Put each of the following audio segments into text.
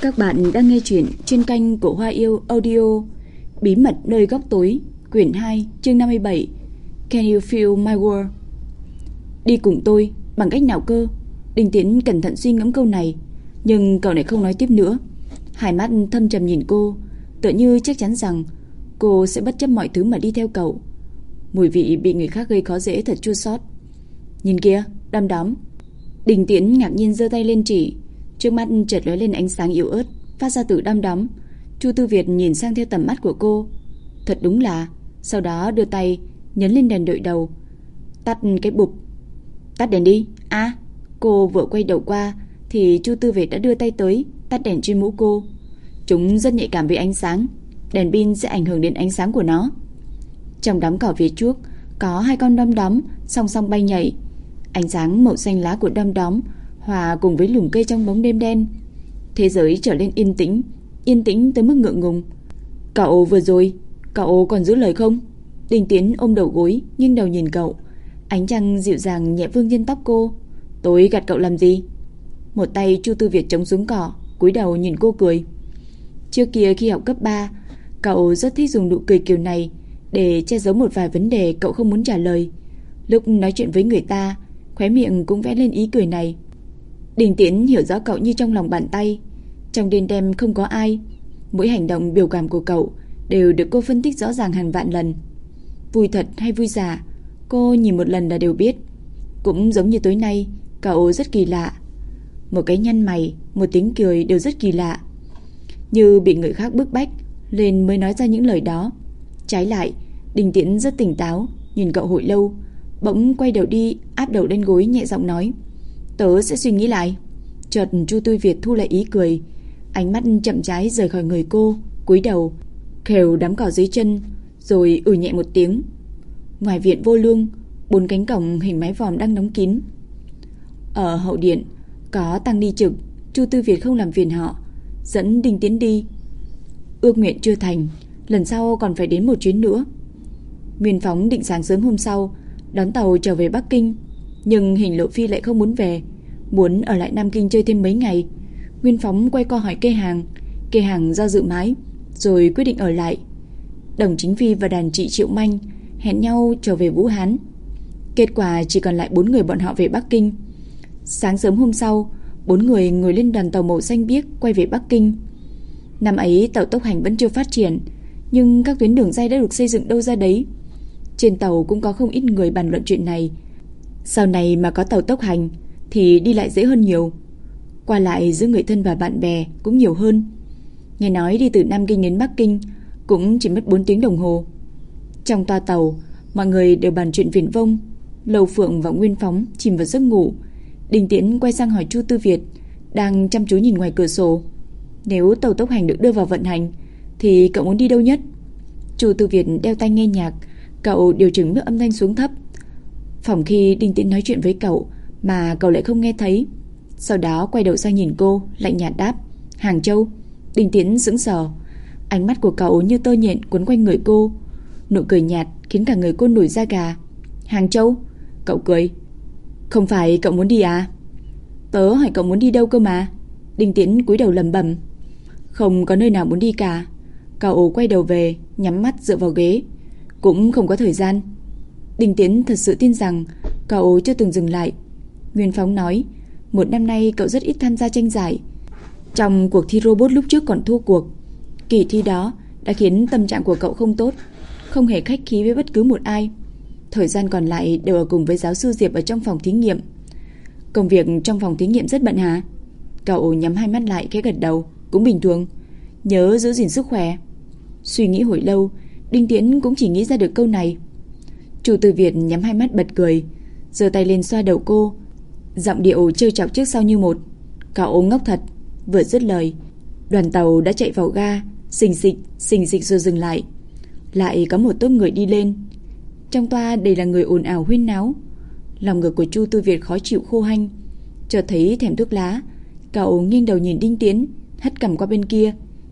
Các bạn đang nghe chuyện trên kênh của Hoa Yêu Audio. Bí mật nơi góc tối, quyển 2, chương 57. Can you feel my world? Đi cùng tôi, bằng cách nào cơ? Đinh Tiến cẩn thận suy ngẫm câu này, nhưng cậu này không nói tiếp nữa. Hai mắt thâm trầm nhìn cô, tựa như chắc chắn rằng cô sẽ bất chấp mọi thứ mà đi theo cậu. Mùi vị bị người khác gây khó dễ thật chua xót. Nhìn kia, đom đóm. Đinh Tiến ngạc nhiên giơ tay lên chỉ. Trước mắt chợt lóe lên ánh sáng yếu ớt phát ra từ đom đóm. Chu Tư Việt nhìn sang theo tầm mắt của cô. Thật đúng là. Sau đó đưa tay nhấn lên đèn đội đầu. Tắt cái bụp. Tắt đèn đi. Cô vừa quay đầu qua thì Chu Tư Việt đã đưa tay tới tắt đèn trên mũ cô. Chúng rất nhạy cảm với ánh sáng. Đèn pin sẽ ảnh hưởng đến ánh sáng của nó. Trong đám cỏ phía trước có hai con đom đóm song song bay nhảy. Ánh sáng màu xanh lá của đom đóm hòa cùng với lùm cây trong bóng đêm đen. Thế giới trở nên yên tĩnh tới mức ngượng ngùng. Cậu vừa rồi, cậu còn giữ lời không? Đinh Tiến ôm đầu gối, nghiêng đầu nhìn cậu. Ánh trăng dịu dàng nhẹ vương trên tóc cô. Tôi gạt cậu làm gì? Một tay Chu Tư Việt chống xuống cỏ, cúi đầu nhìn cô cười. Trước kia khi học cấp 3, cậu rất thích dùng nụ cười kiểu này để che giấu một vài vấn đề cậu không muốn trả lời. Lúc nói chuyện với người ta, khóe miệng cũng vẽ lên ý cười này. Đinh Tiến hiểu rõ cậu như trong lòng bàn tay. Trong đêm đêm không có ai. Mỗi hành động biểu cảm của cậu đều được cô phân tích rõ ràng hàng vạn lần. Vui thật hay vui giả, cô nhìn một lần là đều biết. Cũng giống như tối nay, cậu rất kỳ lạ. Một cái nhăn mày, một tiếng cười đều rất kỳ lạ. Như bị người khác bức bách nên mới nói ra những lời đó. Trái lại, Đinh Tiến rất tỉnh táo, nhìn cậu hồi lâu, bỗng quay đầu đi, áp đầu lên gối nhẹ giọng nói: Tớ sẽ suy nghĩ lại. Chợt Chu Tư Việt thu lại ý cười, ánh mắt chậm rãi rời khỏi người cô, cúi đầu khều đám cỏ dưới chân, rồi nhẹ một tiếng. Ngoài viện vô lương, 4 cánh cổng hình mái vòm đang đóng kín. Ở hậu điện có tăng ni trực. Chu Tư Việt không làm phiền họ, dẫn Đinh Tiến đi. Ước nguyện chưa thành, lần sau còn phải đến một chuyến nữa. Nguyên Phóng định sáng sớm hôm sau đón tàu trở về Bắc Kinh, nhưng Hình Lộ Phi lại không muốn về, muốn ở lại Nam Kinh chơi thêm mấy ngày. Nguyên Phóng quay qua hỏi Kê Hàng do dự mãi, rồi quyết định ở lại. Đồng Chính Phi và đàn chị Triệu Manh hẹn nhau trở về Vũ Hán. Kết quả chỉ còn lại 4 người bọn họ về Bắc Kinh. Sáng sớm hôm sau, 4 người ngồi lên đoàn tàu màu xanh biếc quay về Bắc Kinh. Năm ấy tàu tốc hành vẫn chưa phát triển, nhưng các tuyến đường ray đã được xây dựng đâu ra đấy. Trên tàu cũng có không ít người bàn luận chuyện này. Sau này mà có tàu tốc hành thì đi lại dễ hơn nhiều, qua lại giữa người thân và bạn bè cũng nhiều hơn. Nghe nói đi từ Nam Kinh đến Bắc Kinh cũng chỉ mất 4 tiếng đồng hồ. Trong toa tàu, mọi người đều bàn chuyện viển vông. Lầu Phượng và Nguyên Phóng chìm vào giấc ngủ. Đinh Tiến quay sang hỏi Chu Tư Việt, đang chăm chú nhìn ngoài cửa sổ: Nếu tàu tốc hành được đưa vào vận hành thì cậu muốn đi đâu nhất? Chu Tư Việt đeo tai nghe nhạc, cậu điều chỉnh mức âm thanh xuống thấp, phòng khi Đinh Tiến nói chuyện với cậu mà cậu lại không nghe thấy. Sau đó quay đầu sang nhìn cô, lạnh nhạt đáp: Hàng Châu. Đinh Tiến sững sờ, ánh mắt của cậu như tơ nhện quấn quanh người cô, nụ cười nhạt khiến cả người cô nổi da gà. Hàng Châu? Cậu cười. Không phải cậu muốn đi à? Tớ hỏi cậu muốn đi đâu cơ mà. Đinh Tiến cúi đầu lẩm bẩm. Không có nơi nào muốn đi cả. Cậu quay đầu về, nhắm mắt dựa vào ghế. Cũng không có thời gian. Đinh Tiến thật sự tin rằng cậu chưa từng dừng lại. Nguyên Phóng nói, 1 năm nay cậu rất ít tham gia tranh giải. Trong cuộc thi robot lúc trước còn thua cuộc. Kỳ thi đó đã khiến tâm trạng của cậu không tốt, không hề khách khí với bất cứ một ai. Thời gian còn lại đều ở cùng với giáo sư Diệp ở trong phòng thí nghiệm. Công việc trong phòng thí nghiệm rất bận hả? Cậu nhắm hai mắt lại khẽ gật đầu. Cũng bình thường, nhớ giữ gìn sức khỏe. Suy nghĩ hồi lâu, Đinh Tiến cũng chỉ nghĩ ra được câu này. Chu Tư Việt nhắm hai mắt bật cười, giơ tay lên xoa đầu cô, giọng điệu trêu chọc trước sau như một. Cậu ngốc thật. Vừa dứt lời, đoàn tàu đã chạy vào ga, xình xịch rồi dừng lại. Lại có một tốp người đi lên. Trong toa đầy là người ồn ào huyên náo. Lòng ngực của Chu Tư Việt khó chịu khô hanh, chợt thấy thèm thuốc lá. Cậu nghiêng đầu nhìn Đinh Tiến, hất cằm qua bên kia,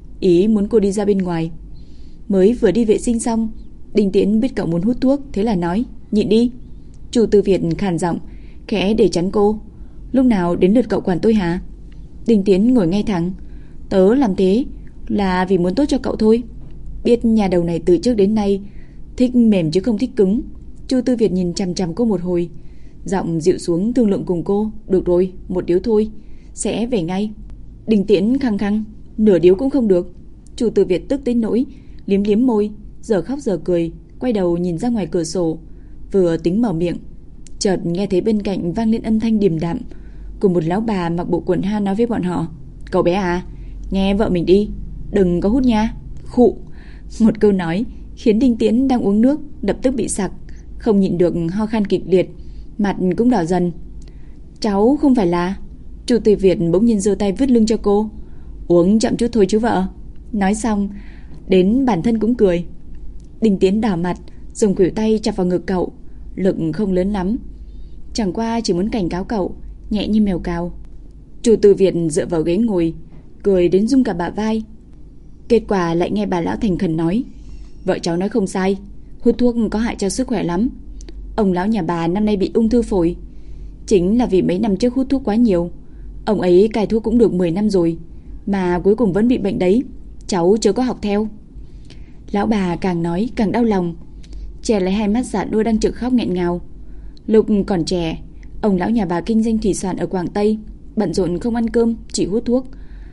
ý muốn cô đi ra bên ngoài. Mới vừa đi vệ sinh xong, Đinh Tiến biết cậu muốn hút thuốc, thế là nói: Nhịn đi. Chu Tư Việt khàn giọng, khẽ để chắn cô. Lúc nào đến lượt cậu quản tôi hả? Đinh Tiến ngồi ngay thẳng. Tớ làm thế là vì muốn tốt cho cậu thôi. Biết nhà đầu này từ trước đến nay thích mềm chứ không thích cứng. Chu Tư Việt nhìn chằm chằm cô một hồi, giọng dịu xuống thương lượng cùng cô. Được rồi, một điếu thôi, sẽ về ngay. Đình Tiễn khăng khăng, nửa điếu cũng không được. Chu Tư Việt tức tới nỗi liếm liếm môi, giờ khóc giờ cười, quay đầu nhìn ra ngoài cửa sổ, vừa tính mở miệng, chợt nghe thấy bên cạnh vang lên âm thanh điềm đạm của một lão bà mặc bộ quần ha nói với bọn họ: "Cậu bé à, nghe vợ mình đi, đừng có hút nha." Khụ. Một câu nói khiến Đinh Tiễn đang uống nước lập tức bị sặc, không nhịn được ho khan kịch liệt, mặt cũng đỏ dần. "Cháu không phải là..." Chu Tư Việt bỗng nhiên giơ tay vứt lưng cho cô. "Uống chậm chút thôi chứ vợ." Nói xong, đến bản thân cũng cười. Đinh Tiễn đỏ mặt, dùng khuỷu tay chọc vào ngực cậu, lực không lớn lắm, chẳng qua chỉ muốn cảnh cáo cậu, nhẹ như mèo cào. Chu Tư Việt dựa vào ghế ngồi, cười đến rung cả bả vai. Kết quả lại nghe bà lão thành khẩn nói: "Vợ cháu nói không sai, hút thuốc có hại cho sức khỏe lắm. Ông lão nhà bà năm nay bị ung thư phổi, chính là vì mấy năm trước hút thuốc quá nhiều. Ông ấy cai thuốc cũng được 10 năm rồi, mà cuối cùng vẫn bị bệnh đấy. Cháu chưa có học theo." Lão bà càng nói càng đau lòng, che lấy hai mắt già nua đang trực khóc nghẹn ngào. Lúc còn trẻ, ông lão nhà bà kinh doanh thủy sản ở Quảng Tây, bận rộn không ăn cơm, chỉ hút thuốc.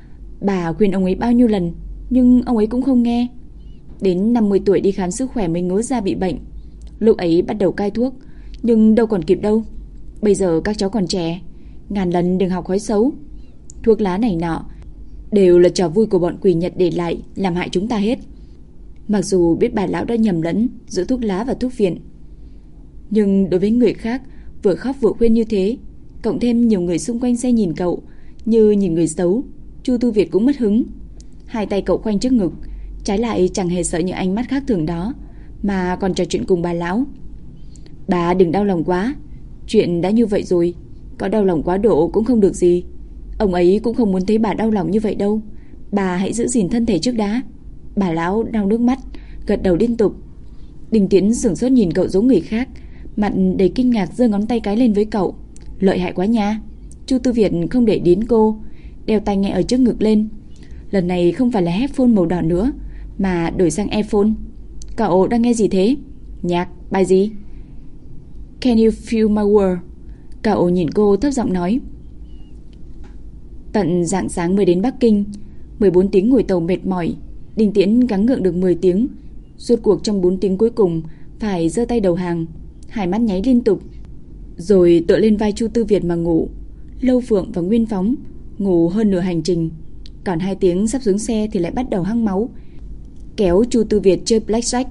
Bà khuyên ông ấy bao nhiêu lần, nhưng ông ấy cũng không nghe. Đến 50 tuổi đi khám sức khỏe mới ngớ ra bị bệnh. Lúc ấy bắt đầu cai thuốc, nhưng đâu còn kịp đâu. Bây giờ các cháu còn trẻ, ngàn lần đừng học thói xấu. Thuốc lá này nọ đều là trò vui của bọn quỷ Nhật để lại, làm hại chúng ta hết. Mặc dù biết bà lão đã nhầm lẫn giữa thuốc lá và thuốc viện, nhưng đối với người khác vừa khóc vừa khuyên như thế, cộng thêm nhiều người xung quanh xe nhìn cậu như nhìn người xấu, Chu Tư Việt cũng mất hứng. Hai tay cậu khoanh trước ngực, trái lại chẳng hề sợ những ánh mắt khác thường đó, mà còn trò chuyện cùng bà lão. "Bà đừng đau lòng quá, chuyện đã như vậy rồi, có đau lòng quá độ cũng không được gì. Ông ấy cũng không muốn thấy bà đau lòng như vậy đâu. Bà hãy giữ gìn thân thể trước đã." Bà lão đau nước mắt, gật đầu liên tục. Đình Tiến sửng sốt nhìn cậu giống người khác, mặt đầy kinh ngạc giơ ngón tay cái lên với cậu. "Lợi hại quá nha." Chu Tư Việt không để đến cô, đeo tai nghe ở trước ngực lên. Lần này không phải là headphone màu đỏ nữa, mà đổi sang earphone. "Cậu đang nghe gì thế?" "Nhạc, bài gì?" "Can you feel my world?" Cậu nhìn cô thấp giọng nói. Tận rạng sáng mới đến Bắc Kinh, 14 tiếng ngồi tàu mệt mỏi, Đinh Tiễn gắng gượng được 10 tiếng. Rốt cuộc trong 4 tiếng cuối cùng phải giơ tay đầu hàng, hai mắt nháy liên tục, rồi tựa lên vai Chu Tư Việt mà ngủ. Lâu Phượng và Nguyên Phóng ngủ hơn nửa hành trình, còn 2 tiếng sắp xuống xe thì lại bắt đầu hăng máu, kéo Chu Tư Việt chơi blackjack.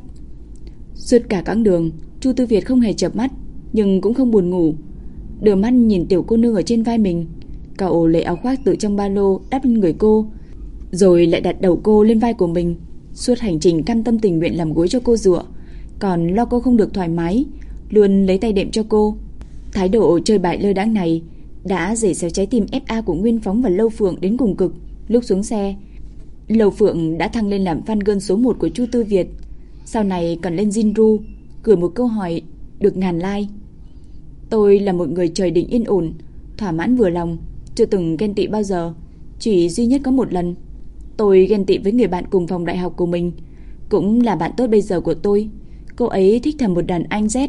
Suốt cả quãng đường, Chu Tư Việt không hề chợp mắt, nhưng cũng không buồn ngủ, đưa mắt nhìn tiểu cô nương ở trên vai mình. Cậu lấy áo khoác từ trong ba lô đắp lên người cô, rồi lại đặt đầu cô lên vai của mình. Suốt hành trình cam tâm tình nguyện làm gối cho cô dựa, còn lo cô không được thoải mái, luôn lấy tay đệm cho cô. Thái độ chơi bại lơ đãng này đã giày xéo trái tim FA của Nguyên Phóng và Lâu Phượng đến cùng cực. Lúc xuống xe, Lâu Phượng đã thăng lên làm fan girl số 1 của Chu Tư Việt, sau này còn lên Jinru gửi một câu hỏi được ngàn like. "Tôi là một người trời định yên ổn, thỏa mãn vừa lòng, chưa từng ghen tị bao giờ. Chỉ duy nhất có một lần, tôi ghen tị với người bạn cùng phòng đại học của mình, cũng là bạn tốt bây giờ của tôi. Cô ấy thích thầm một đàn anh Z,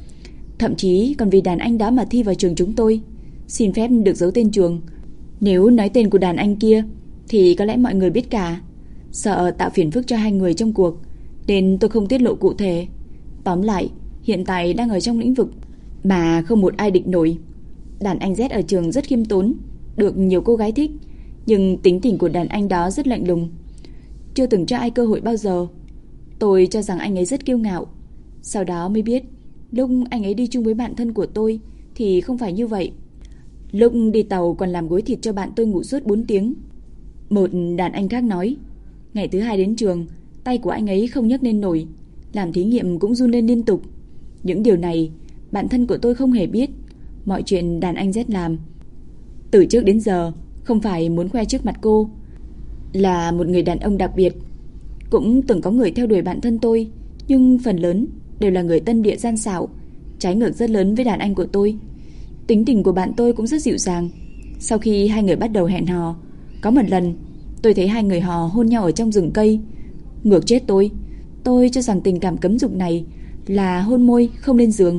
thậm chí còn vì đàn anh đó mà thi vào trường chúng tôi. Xin phép được giấu tên trường. Nếu nói tên của đàn anh kia thì có lẽ mọi người biết cả. Sợ tạo phiền phức cho hai người trong cuộc, nên tôi không tiết lộ cụ thể. Tóm lại, hiện tại đang ở trong lĩnh vực mà không một ai địch nổi. Đàn anh Z ở trường rất khiêm tốn, được nhiều cô gái thích, nhưng tính tình của đàn anh đó rất lạnh lùng, chưa từng cho ai cơ hội bao giờ. Tôi cho rằng anh ấy rất kiêu ngạo, sau đó mới biết lúc anh ấy đi chung với bạn thân của tôi thì không phải như vậy. Lúc đi tàu còn làm gối thịt cho bạn tôi ngủ suốt 4 tiếng. Một đàn anh khác nói, ngày thứ 2 đến trường, tay của anh ấy không nhấc lên nổi, làm thí nghiệm cũng run lên liên tục. Những điều này bạn thân của tôi không hề biết. Mọi chuyện đàn anh Z làm từ trước đến giờ không phải muốn khoe trước mặt cô, là một người đàn ông đặc biệt. Cũng từng có người theo đuổi bạn thân tôi, nhưng phần lớn đều là người tân địa gian xảo, trái ngược rất lớn với đàn anh của tôi. Tính tình của bạn tôi cũng rất dịu dàng. Sau khi hai người bắt đầu hẹn hò, có một lần tôi thấy hai người họ hôn nhau ở trong rừng cây. Ngược chết tôi cho rằng tình cảm cấm dục này là hôn môi không lên giường.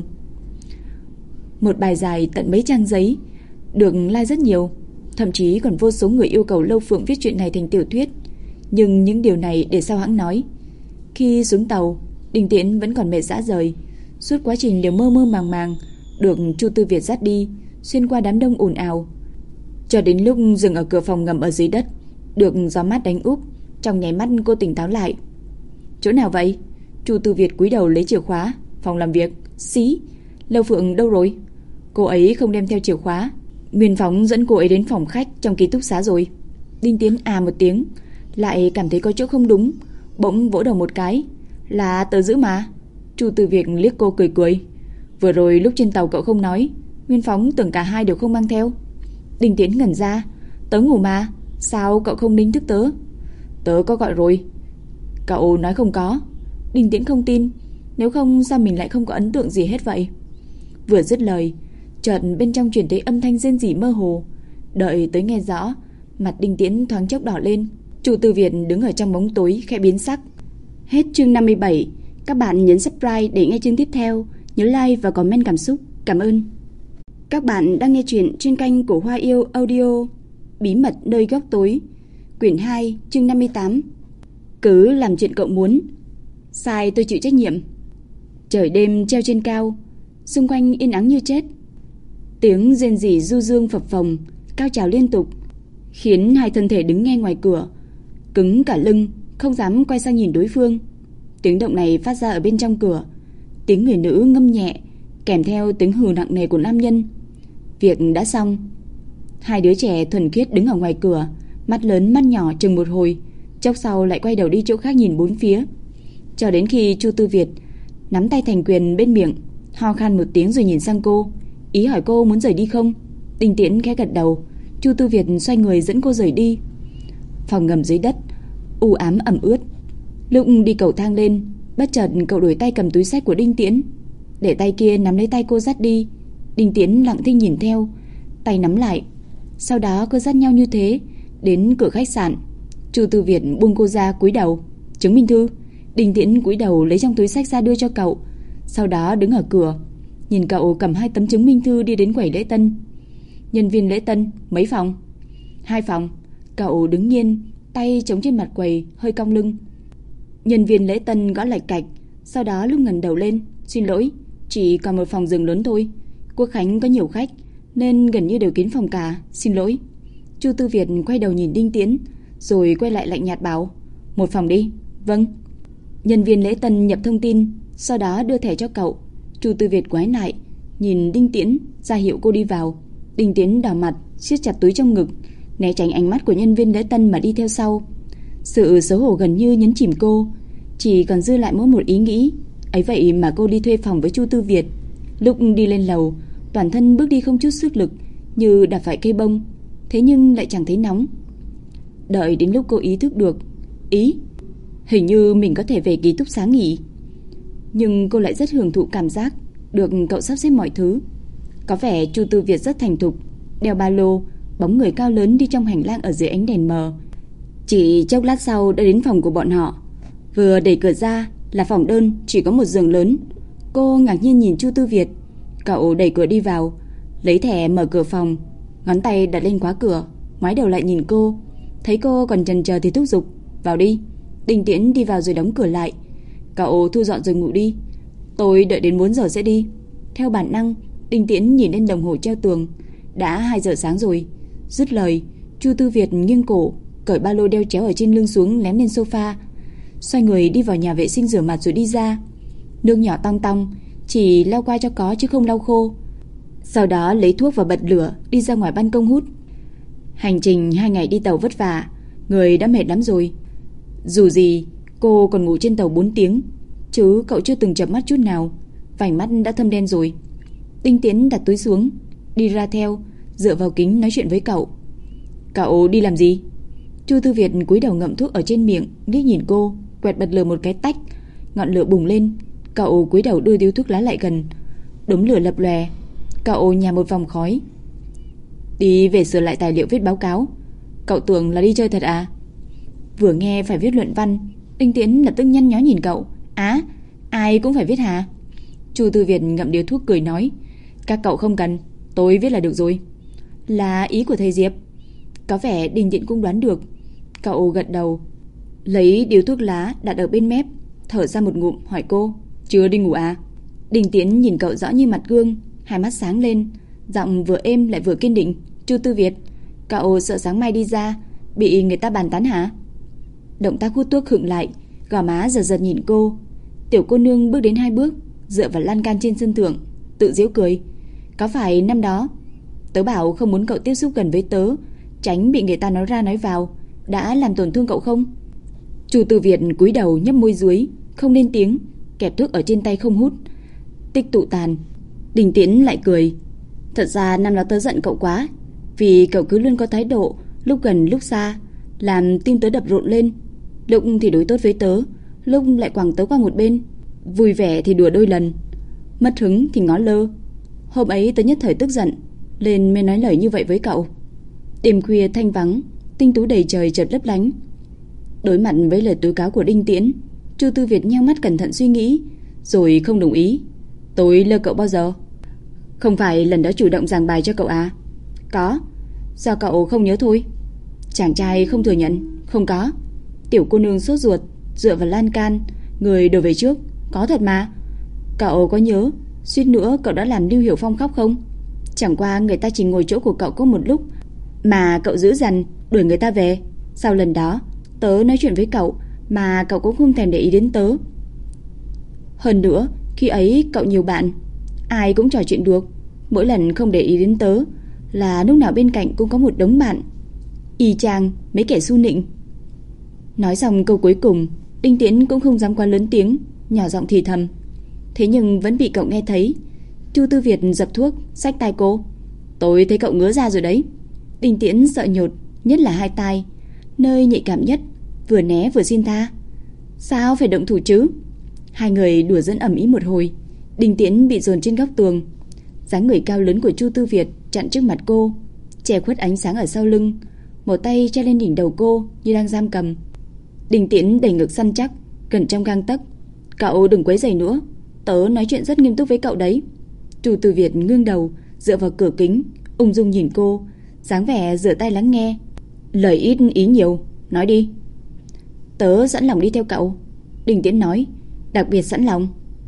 Một bài dài tận mấy trang giấy, được like rất nhiều, thậm chí còn vô số người yêu cầu Lâu Phượng viết chuyện này thành tiểu thuyết. Nhưng những điều này để sao hãng nói. Khi xuống tàu, Đinh Tiễn vẫn còn mệt rã rời, suốt quá trình đều mơ mơ màng màng, được Chu Tư Việt dắt đi xuyên qua đám đông ồn ào, cho đến lúc dừng ở cửa phòng ngầm ở dưới đất, được gió mát đánh úp. Trong nháy mắt cô tỉnh táo lại. Chỗ nào vậy? Chu Tư Việt cúi đầu lấy chìa khóa. Phòng làm việc. Xí, Lâu Phượng đâu rồi? Cô ấy không đem theo chìa khóa. Nguyên Phóng dẫn cô ấy đến phòng khách trong ký túc xá rồi. Đinh Tiến à một tiếng, lại cảm thấy có chỗ không đúng, bỗng vỗ đầu một cái. Là tớ giữ mà. Chu Tư Việt liếc cô cười cười. Vừa rồi lúc trên tàu cậu không nói, Nguyên Phóng tưởng cả hai đều không mang theo. Đinh Tiến ngẩn ra. Tớ ngủ mà, sao cậu không đánh thức tớ? Tớ có gọi rồi. Cậu nói không có. Đinh Tiến không tin. Nếu không sao mình lại không có ấn tượng gì hết vậy? Vừa dứt lời, chợt bên trong truyền tới âm thanh rên rỉ mơ hồ. Đợi tới nghe rõ, mặt Đinh Tiến thoáng chốc đỏ lên. Chu Tư Việt đứng ở trong bóng tối khẽ biến sắc. Hết chương 57. Các bạn nhấn subscribe để nghe chương tiếp theo. Nhớ like và comment cảm xúc. Cảm ơn. Các bạn đang nghe chuyện trên kênh của Hoa Yêu Audio. Bí mật nơi góc tối, quyển 2, chương 58. Cứ làm chuyện cậu muốn, sai tôi chịu trách nhiệm. Trời đêm treo trên cao, xung quanh yên ắng như chết. Tiếng rên rỉ du dương phập phồng, cao trào liên tục, khiến hai thân thể đứng nghe ngoài cửa cứng cả lưng, không dám quay sang nhìn đối phương. Tiếng động này phát ra ở bên trong cửa, tiếng người nữ ngâm nhẹ, kèm theo tiếng hừ nặng nề của nam nhân. Việc đã xong. Hai đứa trẻ thuần khiết đứng ở ngoài cửa, mắt lớn mắt nhỏ chừng một hồi, chốc sau lại quay đầu đi chỗ khác nhìn bốn phía, cho đến khi Chu Tư Việt nắm tay thành quyền bên miệng, ho khan một tiếng rồi nhìn sang cô, ý hỏi cô muốn rời đi không. Đinh Tiễn khẽ gật đầu. Chu Tư Việt xoay người dẫn cô rời đi. Phòng ngầm dưới đất u ám ẩm ướt. Lúc đi cầu thang lên, bất chợt cậu đổi tay cầm túi xách của Đinh Tiễn, để tay kia nắm lấy tay cô dắt đi. Đinh Tiễn lặng thinh nhìn theo, tay nắm lại. Sau đó cứ dắt nhau như thế đến cửa khách sạn. Chu Tư Việt buông cô ra, cúi đầu. Chứng minh thư. Đinh Tiễn cúi đầu lấy trong túi xách ra đưa cho cậu, sau đó đứng ở cửa nhìn cậu cầm hai tấm chứng minh thư đi đến quầy lễ tân. Nhân viên lễ tân, mấy phòng? 2 phòng. Cậu đứng nhiên, tay chống trên mặt quầy, hơi cong lưng. Nhân viên lễ tân gõ lạch cạch, sau đó lúc ngẩng đầu lên, xin lỗi, chỉ còn một phòng giường lớn thôi. Quốc khánh có nhiều khách nên gần như đều kín phòng cả, xin lỗi. Chu Tư Việt quay đầu nhìn Đinh Tiễn, rồi quay lại lạnh nhạt bảo, 1 phòng đi. Vâng. Nhân viên lễ tân nhập thông tin, sau đó đưa thẻ cho cậu. Chu Tư Việt quái lại nhìn Đinh Tiễn, ra hiệu cô đi vào. Đinh Tiễn đỏ mặt, siết chặt túi trong ngực, né tránh ánh mắt của nhân viên lễ tân mà đi theo sau. Sự xấu hổ gần như nhấn chìm cô, chỉ còn dư lại mỗi một ý nghĩ, ấy vậy mà cô đi thuê phòng với Chu Tư Việt. Lúc đi lên lầu, toàn thân bước đi không chút sức lực, như đạp phải cây bông, thế nhưng lại chẳng thấy nóng. Đợi đến lúc cô ý thức được, hình như mình có thể về ký túc xá nghỉ. Nhưng cô lại rất hưởng thụ cảm giác được cậu sắp xếp mọi thứ. Có vẻ Chu Tư Việt rất thành thục, đeo ba lô, bóng người cao lớn đi trong hành lang ở dưới ánh đèn mờ. Chỉ chốc lát sau đã đến phòng của bọn họ. Vừa đẩy cửa ra là phòng đơn, chỉ có một giường lớn. Cô ngạc nhiên nhìn Chu Tư Việt. Cậu đẩy cửa đi vào, lấy thẻ mở cửa phòng, ngón tay đặt lên khóa cửa, ngoái đầu lại nhìn cô. Thấy cô còn chần chờ thì thúc giục, vào đi. Đinh Tiễn đi vào rồi đóng cửa lại. Cậu thu dọn rồi ngủ đi, tôi đợi đến 4 giờ sẽ đi. Theo bản năng, Đinh Tiễn nhìn lên đồng hồ treo tường, đã 2 giờ sáng rồi. Dứt lời, Chu Tư Việt nghiêng cổ, cởi ba lô đeo chéo ở trên lưng xuống ném lên sofa, xoay người đi vào nhà vệ sinh rửa mặt rồi đi ra. Nước nhỏ tong tong, chỉ lau qua cho có chứ không lau khô. Sau đó lấy thuốc và bật lửa, đi ra ngoài ban công hút. Hành trình 2 ngày đi tàu vất vả, người đã mệt lắm rồi. Dù gì cô còn ngủ trên tàu 4 tiếng, chứ cậu chưa từng chợp mắt chút nào, vành mắt đã thâm đen rồi. Đinh Tiến đặt túi xuống, đi ra theo, dựa vào kính nói chuyện với cậu. Cậu đi làm gì? Chu Tư Việt cúi đầu ngậm thuốc ở trên miệng, liếc nhìn cô, quẹt bật lửa một cái tách, ngọn lửa bùng lên. Cậu cúi đầu đưa điếu thuốc lá lại gần, đốm lửa lập lòe. Cậu nhả một vòng khói. Đi về sửa lại tài liệu viết báo cáo. Cậu tưởng là đi chơi thật à? Vừa nghe phải viết luận văn, Đinh Tiễn lập tức nhăn nhó nhìn cậu. Á, ai cũng phải viết hả? Chu Tư Việt ngậm điếu thuốc cười nói, các cậu không cần, tôi viết là được rồi. Là ý của thầy Diệp? Có vẻ Đinh Tiễn cũng đoán được. Cậu gật đầu, lấy điếu thuốc lá đặt ở bên mép, thở ra một ngụm hỏi cô, chưa đi ngủ à? Đinh Tiễn nhìn cậu rõ như mặt gương, hai mắt sáng lên, giọng vừa êm lại vừa kiên định. Chu Tư Việt, cậu sợ sáng mai đi ra bị người ta bàn tán hả? Động tác hút thuốc khựng lại, gò má giật giật nhìn cô. Tiểu cô nương bước đến 2 bước, dựa vào lan can trên sân thượng, tự giễu cười. Có phải năm đó tớ bảo không muốn cậu tiếp xúc gần với tớ, tránh bị người ta nói ra nói vào, đã làm tổn thương cậu không? Chu Tư Việt cúi đầu nhấp môi dưới, không lên tiếng, kẹp thuốc ở trên tay không hút. Tích tụ tàn. Đinh Tiễn lại cười. Thật ra năm đó tớ giận cậu quá, vì cậu cứ luôn có thái độ lúc gần lúc xa, làm tim tớ đập rộn lên. Lúc thì đối tốt với tớ, lúc lại quẳng tớ qua một bên. Vui vẻ thì đùa đôi lần, mất hứng thì ngó lơ. Hôm ấy tớ nhất thời tức giận, lên mới nói lời như vậy với cậu. Đêm khuya thanh vắng, tinh tú đầy trời chợt lấp lánh. Đối mặt với lời tố cáo của Đinh Tiễn, Chu Tư Việt nheo mắt cẩn thận suy nghĩ, rồi không đồng ý. Tôi lơ cậu bao giờ? Không phải lần đó chủ động giảng bài cho cậu à? Có, do cậu không nhớ thôi. Chàng trai không thừa nhận. Không có. Tiểu cô nương sốt ruột, dựa vào lan can, người đổ về trước. Có thật mà. Cậu có nhớ suýt nữa cậu đã làm Lưu Hiểu Phong khóc không? Chẳng qua người ta chỉ ngồi chỗ của cậu có một lúc, mà cậu giữ dằn đuổi người ta về. Sau lần đó tớ nói chuyện với cậu mà cậu cũng không thèm để ý đến tớ. Hơn nữa khi ấy cậu nhiều bạn, ai cũng trò chuyện được. Mỗi lần không để ý đến tớ là lúc nào bên cạnh cũng có một đống bạn, y chang mấy kẻ su nịnh. Nói xong câu cuối cùng, Đinh Tiễn cũng không dám quá lớn tiếng, nhỏ giọng thì thầm. Thế nhưng vẫn bị cậu nghe thấy. Chu Tư Việt dập thuốc, xách tai cô. Tôi thấy cậu ngứa ra rồi đấy. Đinh Tiễn sợ nhột, nhất là hai tai, nơi nhạy cảm nhất, vừa né vừa xin tha. Sao phải động thủ chứ? Hai người đùa giỡn ầm ĩ một hồi. Đinh Tiễn bị dồn trên góc tường, dáng người cao lớn của Chu Tư Việt chặn trước mặt cô, che khuất ánh sáng ở sau lưng, một tay che lên đỉnh đầu cô như đang giam cầm. Đinh Tiễn đẩy ngực săn chắc, gần trong gang tấc. Cậu đừng quấy rầy nữa, tớ nói chuyện rất nghiêm túc với cậu đấy. Chu Tư Việt ngước đầu, dựa vào cửa kính, ung dung nhìn cô, dáng vẻ rửa tay lắng nghe. Lời ít ý nhiều, nói đi. Tớ sẵn lòng đi theo cậu, Đinh Tiễn nói, đặc biệt sẵn lòng.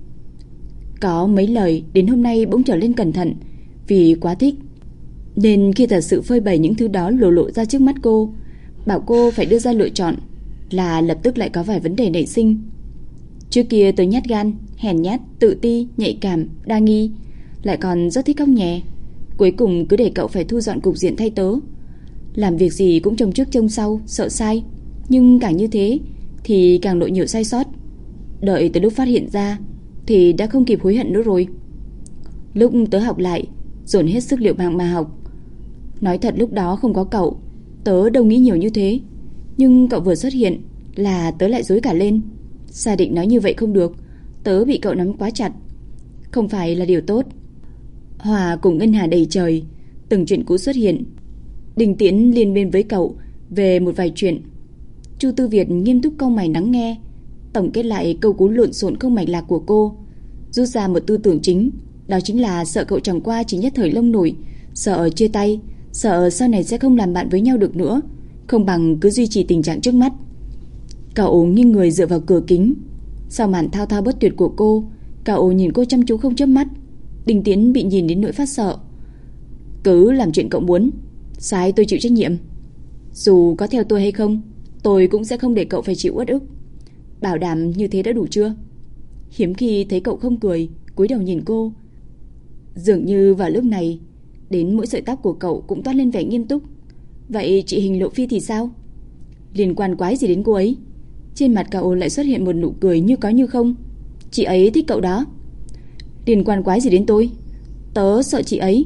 Có mấy lời đến hôm nay bỗng trở lên cẩn thận, vì quá thích, nên khi thật sự phơi bày những thứ đó lộ ra trước mắt cô, bảo cô phải đưa ra lựa chọn, là lập tức lại có vài vấn đề nảy sinh. Trước kia tớ nhát gan, hèn nhát, tự ti, nhạy cảm, đa nghi, lại còn rất thích khóc nhè. Cuối cùng cứ để cậu phải thu dọn cục diện thay tớ, làm việc gì cũng trông trước trông sau, sợ sai. Nhưng càng như thế thì càng lộ nhiều sai sót. Đợi tới lúc phát hiện ra thì đã không kịp hối hận nữa rồi. Lúc tớ học lại, dồn hết sức liệu mạng mà học. Nói thật lúc đó không có cậu, tớ đâu nghĩ nhiều như thế. Nhưng cậu vừa xuất hiện là tớ lại rối cả lên. Gia định nói như vậy không được, tớ bị cậu nắm quá chặt, không phải là điều tốt. Hòa cùng ngân hà đầy trời, từng chuyện cũ xuất hiện. Đinh Tiễn liên miên với cậu về một vài chuyện. Chu Tư Việt nghiêm túc cau mày lắng nghe, tổng kết lại câu cú lộn xộn không mạch lạc của cô, rút ra một tư tưởng chính, đó chính là sợ cậu chẳng qua chỉ nhất thời lông nổi, sợ chia tay, sợ sau này sẽ không làm bạn với nhau được nữa, không bằng cứ duy trì tình trạng trước mắt. Cậu nghiêng người dựa vào cửa kính, sau màn thao thao bất tuyệt của cô, cậu nhìn cô chăm chú không chớp mắt. Đinh Tiễn bị nhìn đến nỗi phát sợ. Cứ làm chuyện cậu muốn, sai tôi chịu trách nhiệm. Dù có theo tôi hay không, tôi cũng sẽ không để cậu phải chịu uất ức. Bảo đảm như thế đã đủ chưa? Hiếm khi thấy cậu không cười, cúi đầu nhìn cô. Dường như vào lúc này, đến mỗi sợi tóc của cậu cũng toát lên vẻ nghiêm túc. Vậy chị Hình Lộ Phi thì sao? Liên quan quái gì đến cô ấy? Trên mặt cậu lại xuất hiện một nụ cười như có như không. Chị ấy thích cậu đó. Liên quan quái gì đến tôi? Tớ sợ chị ấy.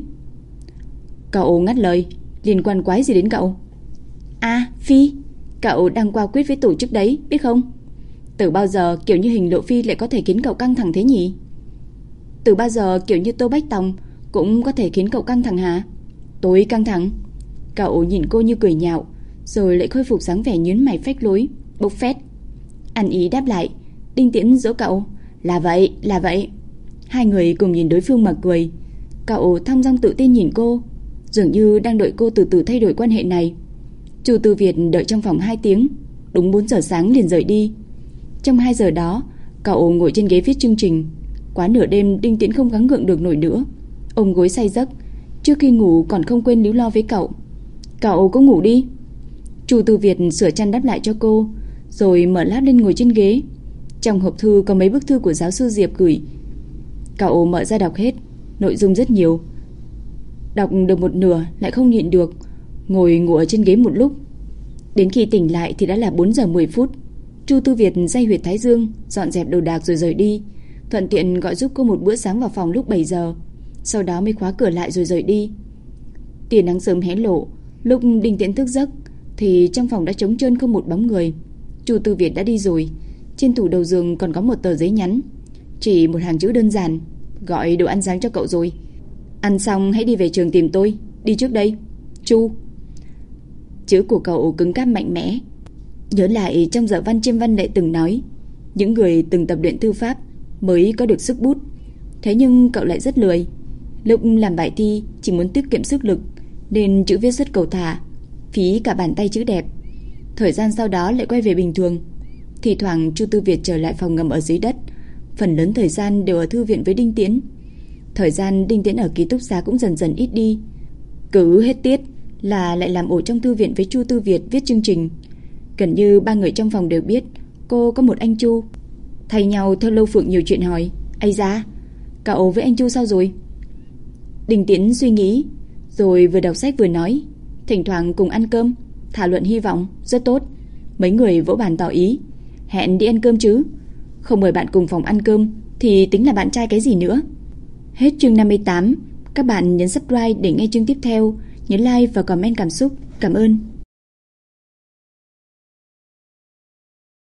Cậu ngắt lời. Liên quan quái gì đến cậu? À, Phi, cậu đang qua quyết với tổ chức đấy, biết không? Từ bao giờ kiểu như Hình Lộ Phi lại có thể khiến cậu căng thẳng thế nhỉ? Từ bao giờ kiểu như Tô Bách Tòng cũng có thể khiến cậu căng thẳng hả? Tôi căng thẳng. Cậu nhìn cô như cười nhạo, rồi lại khôi phục dáng vẻ nhướng mày phách lối, bốc phét. Ăn ý đáp lại. Đinh Tiễn dỗ cậu. Là vậy, là vậy. Hai người cùng nhìn đối phương mà cười. Cậu thong dong tự tin nhìn cô, dường như đang đợi cô từ từ thay đổi quan hệ này. Chu Tư Việt đợi trong phòng 2 tiếng, đúng 4 giờ sáng liền rời đi. Trong 2 giờ đó, cậu ngồi trên ghế viết chương trình. Quá nửa đêm Đinh Tiễn không gắng gượng được nổi nữa, ôm gối say giấc. Trước khi ngủ còn không quên líu lo với cậu. Cậu có ngủ đi. Chu Tư Việt sửa chăn đáp lại cho cô, rồi mở laptop lên ngồi trên ghế. Trong hộp thư có mấy bức thư của giáo sư Diệp gửi. Cậu mở ra đọc hết, nội dung rất nhiều. Đọc được một nửa lại không nhịn được, ngồi ngủ ở trên ghế một lúc. Đến khi tỉnh lại thì đã là 4 giờ 10 phút. Chu Tư Việt day huyệt thái dương, dọn dẹp đồ đạc rồi rời đi, thuận tiện gọi giúp cô một bữa sáng vào phòng lúc 7 giờ. Sau đó mới khóa cửa lại rồi rời đi. Tia nắng sớm hé lộ. Lúc Đinh Tiễn thức giấc thì trong phòng đã trống trơn không một bóng người. Chu Tư Việt đã đi rồi. Trên tủ đầu giường còn có một tờ giấy nhắn, chỉ một hàng chữ đơn giản: gọi đồ ăn sáng cho cậu rồi. Ăn xong hãy đi về trường tìm tôi. Đi trước đây, Chu. Chữ của cậu cứng cáp mạnh mẽ. Nhớ lại trong giờ văn Chiêm Văn Lệ từng nói, những người từng tập luyện thư pháp mới có được sức bút. Thế nhưng cậu lại rất lười. Lúc làm bài thi chỉ muốn tiết kiệm sức lực, nên chữ viết rất cầu thả, phí cả bàn tay chữ đẹp. Thời gian sau đó lại quay về bình thường. Thì thoảng Chu Tư Việt trở lại phòng ngầm ở dưới đất, phần lớn thời gian đều ở thư viện với Đinh Tiễn. Thời gian Đinh Tiễn ở ký túc xá cũng dần dần ít đi. Cứ hết tiết là lại làm ổ trong thư viện với Chu Tư Việt viết chương trình. Gần như 3 người trong phòng đều biết cô có một anh Chu. Thay nhau theo Lâu Phượng nhiều chuyện hỏi. Ây da, cậu với anh Chu sao rồi? Đinh Tiễn suy nghĩ, rồi vừa đọc sách vừa nói. Thỉnh thoảng cùng ăn cơm, thảo luận hy vọng, rất tốt. Mấy người vỗ bàn tỏ ý. Hẹn đi ăn cơm chứ. Không mời bạn cùng phòng ăn cơm thì tính là bạn trai cái gì nữa. Hết chương 58. Các bạn nhấn subscribe để nghe chương tiếp theo. Nhấn like và comment cảm xúc. Cảm ơn.